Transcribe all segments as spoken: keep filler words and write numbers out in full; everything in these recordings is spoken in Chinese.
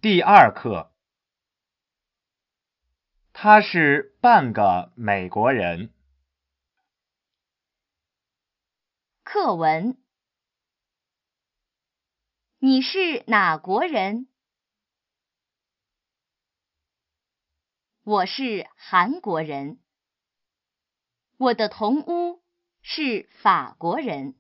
第二课，他是半个美国人。 课文：你是哪国人？我是韩国人。我的同屋是法国人。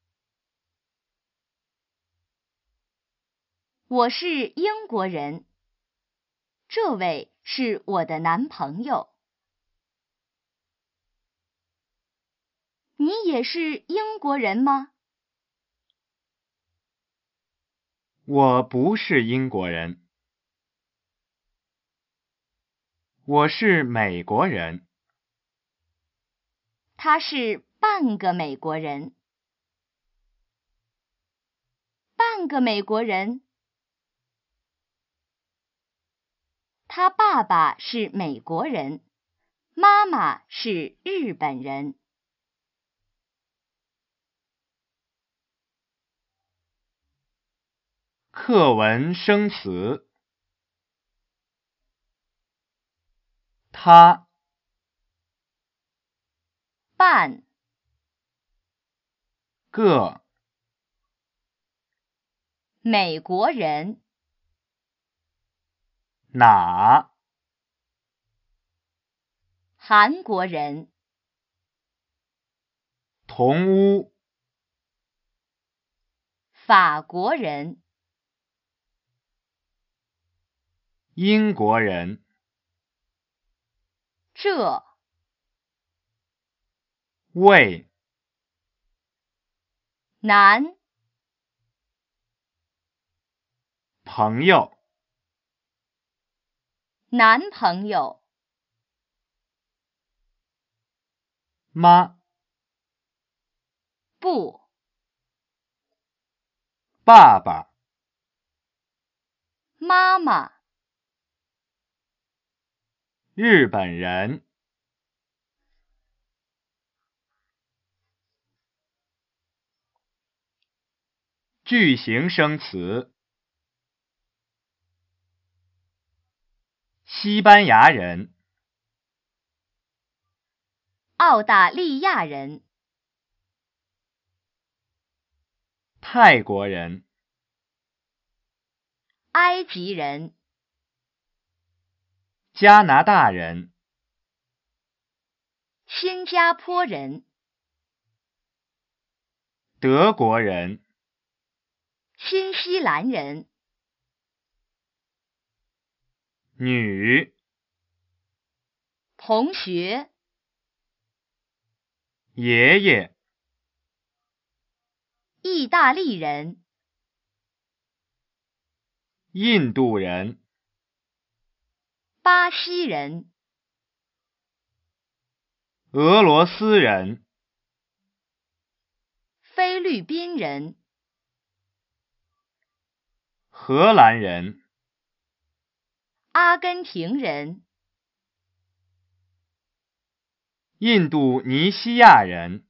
我是英国人。这位是我的男朋友。你也是英国人吗？ 我不是英国人。我是美国人。 他是半个美国人。半个美国人。他爸爸是美国人，妈妈是日本人。 课文生词：他、 半个、 美国人。 哪、 韩国人。 同屋、 法国人。 英国人。 这为男朋友。 男朋友。 妈、 不爸爸。 妈妈。 日本人。句型生词：西班牙人。 澳大利亚人。 泰国人。 埃及人。 加拿大人。 新加坡人。 德国人。 新西兰人。 女、 同学。 爷爷。 意大利人。 印度人。 巴西人。 俄罗斯人。 菲律宾人。 荷兰人。 阿根廷人。 印度尼西亚人。